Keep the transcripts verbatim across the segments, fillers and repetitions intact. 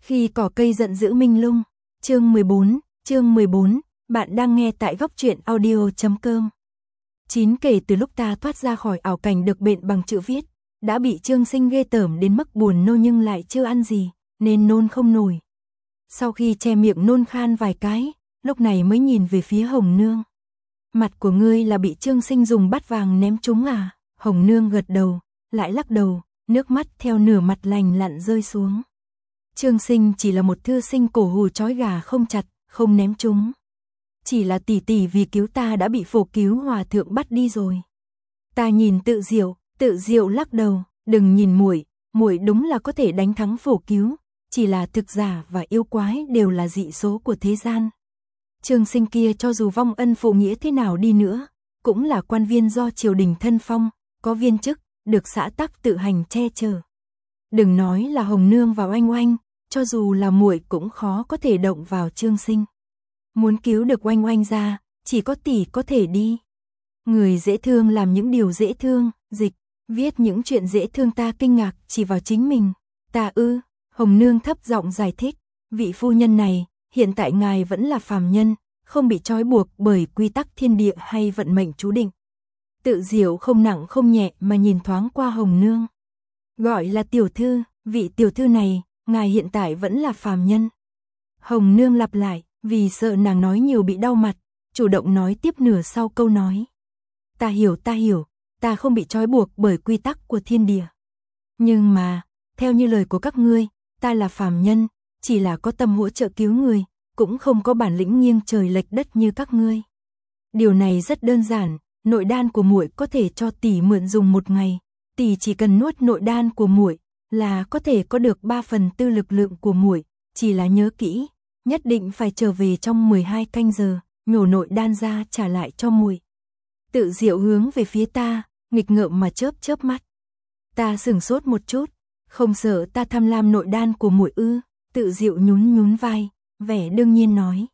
Khi cỏ cây giận dữ minh lung, chương mười bốn, chương mười bốn, bạn đang nghe tại góc truyện audio chấm com. Chín kể từ lúc ta thoát ra khỏi ảo cảnh được bện bằng chữ viết, đã bị Trương Sinh ghê tởm đến mức buồn nôn nhưng lại chưa ăn gì, nên nôn không nổi. Sau khi che miệng nôn khan vài cái, lúc này mới nhìn về phía Hồng Nương. Mặt của ngươi là bị Trương Sinh dùng bát vàng ném trúng à? Hồng Nương gật đầu, lại lắc đầu, nước mắt theo nửa mặt lành lặn rơi xuống. Trương Sinh chỉ là một thư sinh cổ hù trói gà không chặt, không ném trúng. Chỉ là tỷ tỷ vì cứu ta đã bị Phổ Cứu hòa thượng bắt đi rồi. Ta nhìn Tự Diệu, Tự Diệu lắc đầu, đừng nhìn muội, muội đúng là có thể đánh thắng Phổ Cứu, chỉ là thực giả và yêu quái đều là dị số của thế gian. Trương Sinh kia cho dù vong ân phụ nghĩa thế nào đi nữa, cũng là quan viên do triều đình thân phong, có viên chức, được xã tắc tự hành che chở. Đừng nói là Hồng Nương và Oanh Oanh, cho dù là muội cũng khó có thể động vào Trương Sinh. Muốn cứu được Oanh Oanh ra, chỉ có tỷ có thể đi. Người dễ thương làm những điều dễ thương, dịch, viết những chuyện dễ thương, ta kinh ngạc chỉ vào chính mình. Ta ư, Hồng Nương thấp giọng giải thích, vị phu nhân này, hiện tại ngài vẫn là phàm nhân, không bị trói buộc bởi quy tắc thiên địa hay vận mệnh chú định. Tự Diệu không nặng không nhẹ mà nhìn thoáng qua Hồng Nương. Gọi là tiểu thư, vị tiểu thư này, ngài hiện tại vẫn là phàm nhân. Hồng Nương lặp lại, vì sợ nàng nói nhiều bị đau mặt, chủ động nói tiếp nửa sau câu nói. Ta hiểu, ta hiểu, ta không bị trói buộc bởi quy tắc của thiên địa. Nhưng mà, theo như lời của các ngươi, ta là phàm nhân, chỉ là có tâm hỗ trợ cứu người, cũng không có bản lĩnh nghiêng trời lệch đất như các ngươi. Điều này rất đơn giản, nội đan của muội có thể cho tỷ mượn dùng một ngày, tỷ chỉ cần nuốt nội đan của muội là có thể có được ba phần tư lực lượng của muội, chỉ là nhớ kỹ, nhất định phải trở về trong mười hai canh giờ, nhổ nội đan ra trả lại cho muội. Tự Diệu hướng về phía ta, nghịch ngợm mà chớp chớp mắt. Ta sửng sốt một chút, không sợ ta tham lam nội đan của muội ư? Tự Diệu nhún nhún vai, vẻ đương nhiên nói.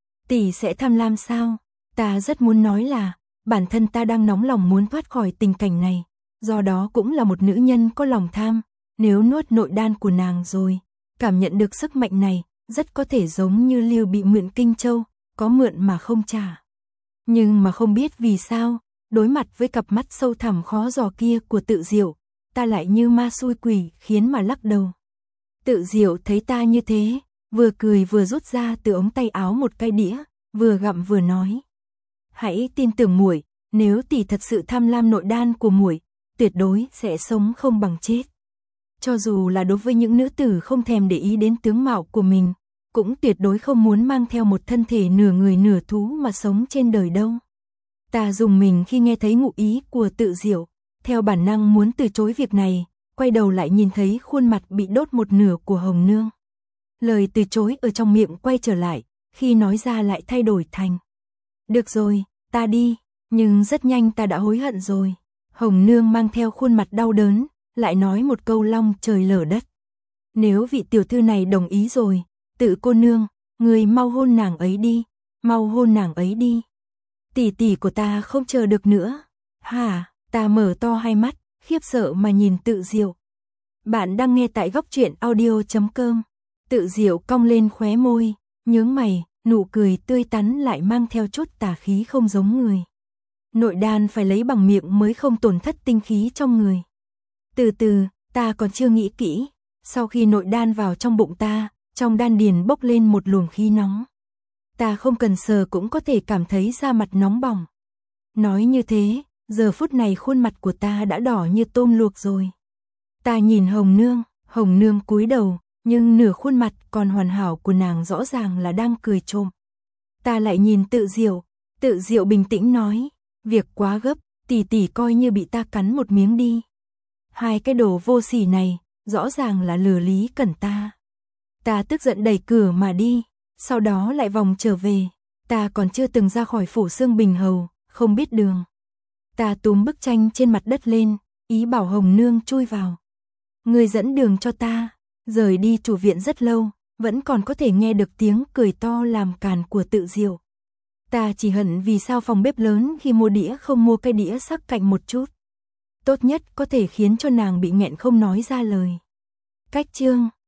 Tỷ sẽ tham lam sao? Ta rất muốn nói là, bản thân ta đang nóng lòng muốn thoát khỏi tình cảnh này, do đó cũng là một nữ nhân có lòng tham, nếu nuốt nội đan của nàng rồi, cảm nhận được sức mạnh này, rất có thể giống như Lưu Bị mượn Kinh Châu, có mượn mà không trả. Nhưng mà không biết vì sao, đối mặt với cặp mắt sâu thẳm khó dò kia của Tự Diệu, ta lại như ma xui quỷ khiến mà lắc đầu. Tự Diệu thấy ta như thế, vừa cười vừa rút ra từ ống tay áo một cái đĩa, vừa gặm vừa nói. Hãy tin tưởng muội, nếu tỷ thật sự tham lam nội đan của muội, tuyệt đối sẽ sống không bằng chết. Cho dù là đối với những nữ tử không thèm để ý đến tướng mạo của mình, cũng tuyệt đối không muốn mang theo một thân thể nửa người nửa thú mà sống trên đời đâu. Ta dùng mình khi nghe thấy ngụ ý của Tự Diệu, theo bản năng muốn từ chối việc này, quay đầu lại nhìn thấy khuôn mặt bị đốt một nửa của Hồng Nương. Lời từ chối ở trong miệng quay trở lại, khi nói ra lại thay đổi thành. Được rồi, ta đi, nhưng rất nhanh ta đã hối hận rồi. Hồng Nương mang theo khuôn mặt đau đớn, lại nói một câu long trời lở đất. Nếu vị tiểu thư này đồng ý rồi, Tự cô nương, người mau hôn nàng ấy đi, mau hôn nàng ấy đi. Tỷ tỷ của ta không chờ được nữa. Hả? Ta mở to hai mắt, khiếp sợ mà nhìn Tự Diệu. Bạn đang nghe tại góc truyện audio chấm com. Tự Diệu cong lên khóe môi, nhướng mày, nụ cười tươi tắn lại mang theo chút tà khí không giống người. Nội đan phải lấy bằng miệng mới không tổn thất tinh khí trong người. Từ từ, ta còn chưa nghĩ kỹ, sau khi nội đan vào trong bụng ta, trong đan điền bốc lên một luồng khí nóng. Ta không cần sờ cũng có thể cảm thấy da mặt nóng bỏng. Nói như thế, giờ phút này khuôn mặt của ta đã đỏ như tôm luộc rồi. Ta nhìn Hồng Nương, Hồng Nương cúi đầu, nhưng nửa khuôn mặt còn hoàn hảo của nàng rõ ràng là đang cười trộm. Ta lại nhìn Tự Diệu, Tự Diệu bình tĩnh nói, việc quá gấp, tỷ tỷ coi như bị ta cắn một miếng đi. Hai cái đồ vô sỉ này, rõ ràng là lừa Lý Cẩn ta. Ta tức giận đẩy cửa mà đi, sau đó lại vòng trở về, ta còn chưa từng ra khỏi phủ Xương Bình Hầu, không biết đường. Ta túm bức tranh trên mặt đất lên, ý bảo Hồng Nương chui vào. Người dẫn đường cho ta, rời đi chủ viện rất lâu, vẫn còn có thể nghe được tiếng cười to làm càn của Tự Diệu. Ta chỉ hận vì sao phòng bếp lớn khi mua đĩa không mua cái đĩa sắc cạnh một chút. Tốt nhất có thể khiến cho nàng bị nghẹn không nói ra lời. Cách chương